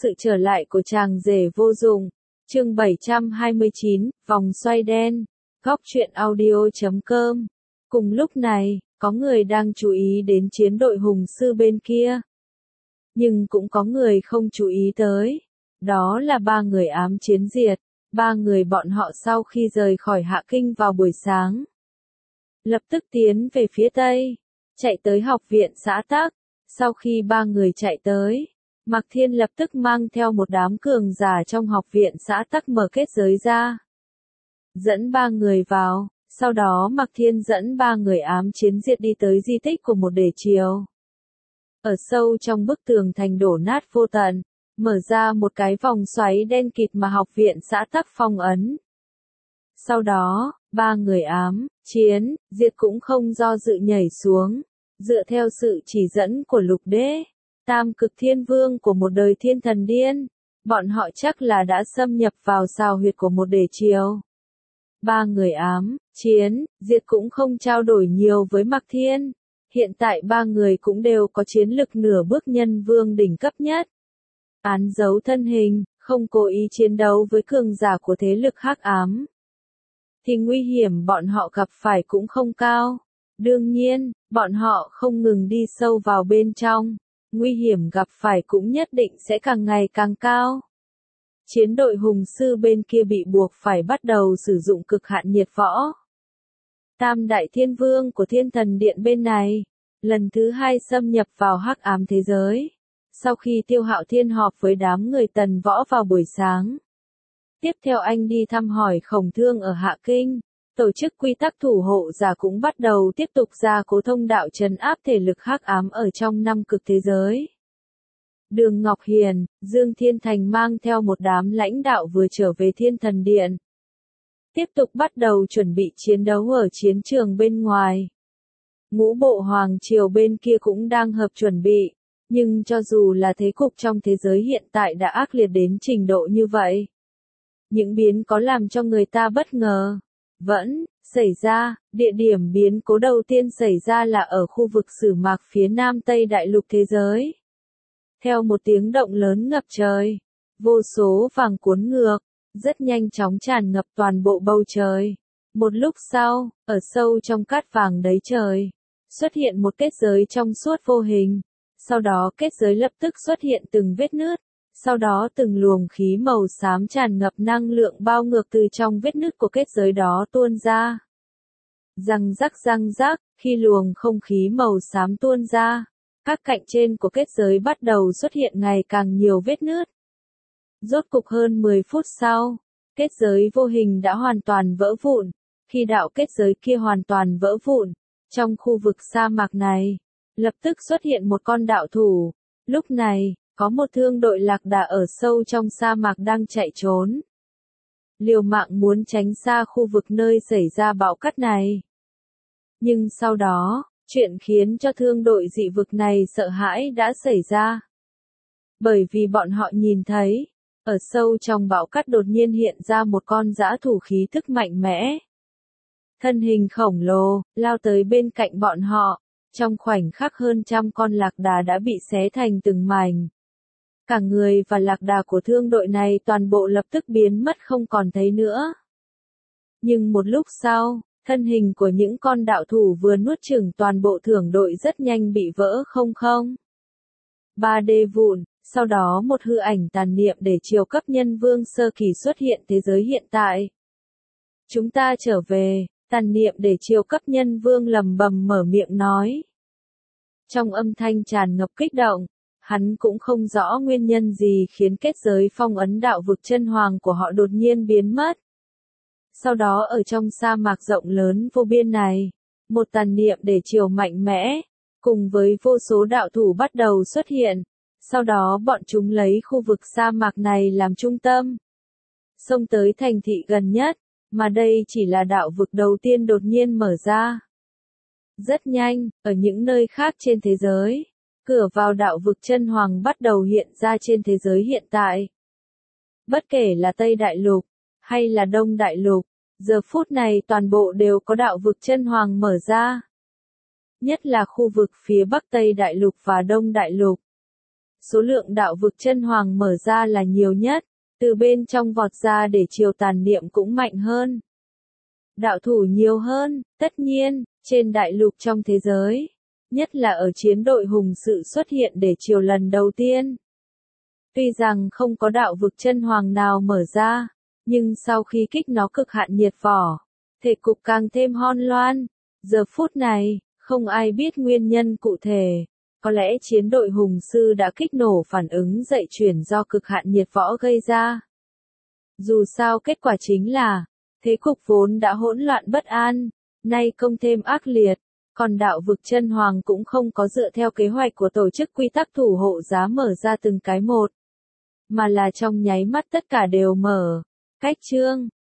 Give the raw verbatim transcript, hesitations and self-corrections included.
Sự trở lại của chàng rể vô dụng. Chương bảy trăm hai mươi chín, vòng xoay đen. Góc truyện audio chấm com. Cùng lúc này, có người đang chú ý đến chiến đội hùng sư bên kia. Nhưng cũng có người không chú ý tới. Đó là ba người ám chiến diệt. Ba người bọn họ sau khi rời khỏi Hạ Kinh vào buổi sáng, lập tức tiến về phía tây, chạy tới học viện xã Tắc. Sau khi ba người chạy tới, Mạc Thiên lập tức mang theo một đám cường giả trong học viện xã Tắc mở kết giới ra, dẫn ba người vào. Sau đó Mạc Thiên dẫn ba người ám chiến diệt đi tới di tích của một đề triều. Ở sâu trong bức tường thành đổ nát vô tận, mở ra một cái vòng xoáy đen kịt mà học viện xã Tắc phong ấn. Sau đó, ba người ám, chiến, diệt cũng không do dự nhảy xuống, dựa theo sự chỉ dẫn của Lục Đế, tam cực thiên vương của một đời thiên thần điên, bọn họ chắc là đã xâm nhập vào xào huyệt của một đề triều. Ba người ám, chiến, diệt cũng không trao đổi nhiều với Mạc Thiên, hiện tại ba người cũng đều có chiến lực nửa bước nhân vương đỉnh cấp nhất. Án giấu thân hình, không cố ý chiến đấu với cường giả của thế lực hắc ám, thì nguy hiểm bọn họ gặp phải cũng không cao. Đương nhiên, bọn họ không ngừng đi sâu vào bên trong, nguy hiểm gặp phải cũng nhất định sẽ càng ngày càng cao. Chiến đội hùng sư bên kia bị buộc phải bắt đầu sử dụng cực hạn nhiệt võ. Tam đại thiên vương của thiên thần điện bên này, lần thứ hai xâm nhập vào hắc ám thế giới. Sau khi Tiêu Hạo Thiên họp với đám người Tần Võ vào buổi sáng, tiếp theo anh đi thăm hỏi Khổng Thương ở Hạ Kinh, tổ chức quy tắc thủ hộ giả cũng bắt đầu tiếp tục ra cố thông đạo trấn áp thể lực hắc ám ở trong năm cực thế giới. Đường Ngọc Hiền, Dương Thiên Thành mang theo một đám lãnh đạo vừa trở về Thiên Thần Điện, tiếp tục bắt đầu chuẩn bị chiến đấu ở chiến trường bên ngoài. Ngũ bộ hoàng triều bên kia cũng đang hợp chuẩn bị. Nhưng cho dù là thế cục trong thế giới hiện tại đã ác liệt đến trình độ như vậy, những biến có làm cho người ta bất ngờ vẫn xảy ra. Địa điểm biến cố đầu tiên xảy ra là ở khu vực Sử Mạc phía nam Tây Đại Lục thế giới. Theo một tiếng động lớn ngập trời, vô số vàng cuốn ngược, rất nhanh chóng tràn ngập toàn bộ bầu trời. Một lúc sau, ở sâu trong cát vàng đấy trời, xuất hiện một kết giới trong suốt vô hình. Sau đó kết giới lập tức xuất hiện từng vết nứt, sau đó từng luồng khí màu xám tràn ngập năng lượng bao ngược từ trong vết nứt của kết giới đó tuôn ra. Răng rắc răng rắc, khi luồng không khí màu xám tuôn ra, các cạnh trên của kết giới bắt đầu xuất hiện ngày càng nhiều vết nứt. Rốt cục hơn mười phút sau, kết giới vô hình đã hoàn toàn vỡ vụn. Khi đạo kết giới kia hoàn toàn vỡ vụn, trong khu vực sa mạc này, lập tức xuất hiện một con đạo thủ. Lúc này, có một thương đội lạc đà ở sâu trong sa mạc đang chạy trốn, liều mạng muốn tránh xa khu vực nơi xảy ra bão cát này. Nhưng sau đó, chuyện khiến cho thương đội dị vực này sợ hãi đã xảy ra. Bởi vì bọn họ nhìn thấy, ở sâu trong bão cát đột nhiên hiện ra một con dã thủ khí thức mạnh mẽ. Thân hình khổng lồ, lao tới bên cạnh bọn họ. Trong khoảnh khắc hơn trăm con lạc đà đã bị xé thành từng mảnh. Cả người và lạc đà của thương đội này toàn bộ lập tức biến mất không còn thấy nữa. Nhưng một lúc sau, thân hình của những con đạo thủ vừa nuốt chửng toàn bộ thưởng đội rất nhanh bị vỡ không không. ba D vụn, sau đó một hư ảnh tàn niệm để triều cấp nhân vương sơ kỳ xuất hiện thế giới hiện tại. Chúng ta trở về. Tàn niệm để triều cấp nhân vương lầm bầm mở miệng nói. Trong âm thanh tràn ngập kích động, hắn cũng không rõ nguyên nhân gì khiến kết giới phong ấn đạo vực chân hoàng của họ đột nhiên biến mất. Sau đó ở trong sa mạc rộng lớn vô biên này, một tàn niệm để triều mạnh mẽ, cùng với vô số đạo thủ bắt đầu xuất hiện. Sau đó bọn chúng lấy khu vực sa mạc này làm trung tâm, xông tới thành thị gần nhất. Mà đây chỉ là đạo vực đầu tiên đột nhiên mở ra. Rất nhanh, ở những nơi khác trên thế giới, cửa vào đạo vực chân hoàng bắt đầu hiện ra trên thế giới hiện tại. Bất kể là Tây Đại Lục, hay là Đông Đại Lục, giờ phút này toàn bộ đều có đạo vực chân hoàng mở ra. Nhất là khu vực phía Bắc Tây Đại Lục và Đông Đại Lục. số lượng đạo vực chân hoàng mở ra là nhiều nhất, từ bên trong vọt ra để chiều tàn niệm cũng mạnh hơn. Đạo thủ nhiều hơn, tất nhiên, trên đại lục trong thế giới, nhất là ở chiến đội hùng sự xuất hiện để chiều lần đầu tiên. Tuy rằng không có đạo vực chân hoàng nào mở ra, nhưng sau khi kích nó cực hạn nhiệt vỏ, thể cục càng thêm hon loan. Giờ phút này, không ai biết nguyên nhân cụ thể, có lẽ chiến đội hùng sư đã kích nổ phản ứng dậy chuyển do cực hạn nhiệt võ gây ra. Dù sao kết quả chính là, thế cục vốn đã hỗn loạn bất an, nay công thêm ác liệt, còn đạo vực chân hoàng cũng không có dựa theo kế hoạch của tổ chức quy tắc thủ hộ giá mở ra từng cái một, mà là trong nháy mắt tất cả đều mở. Cách chương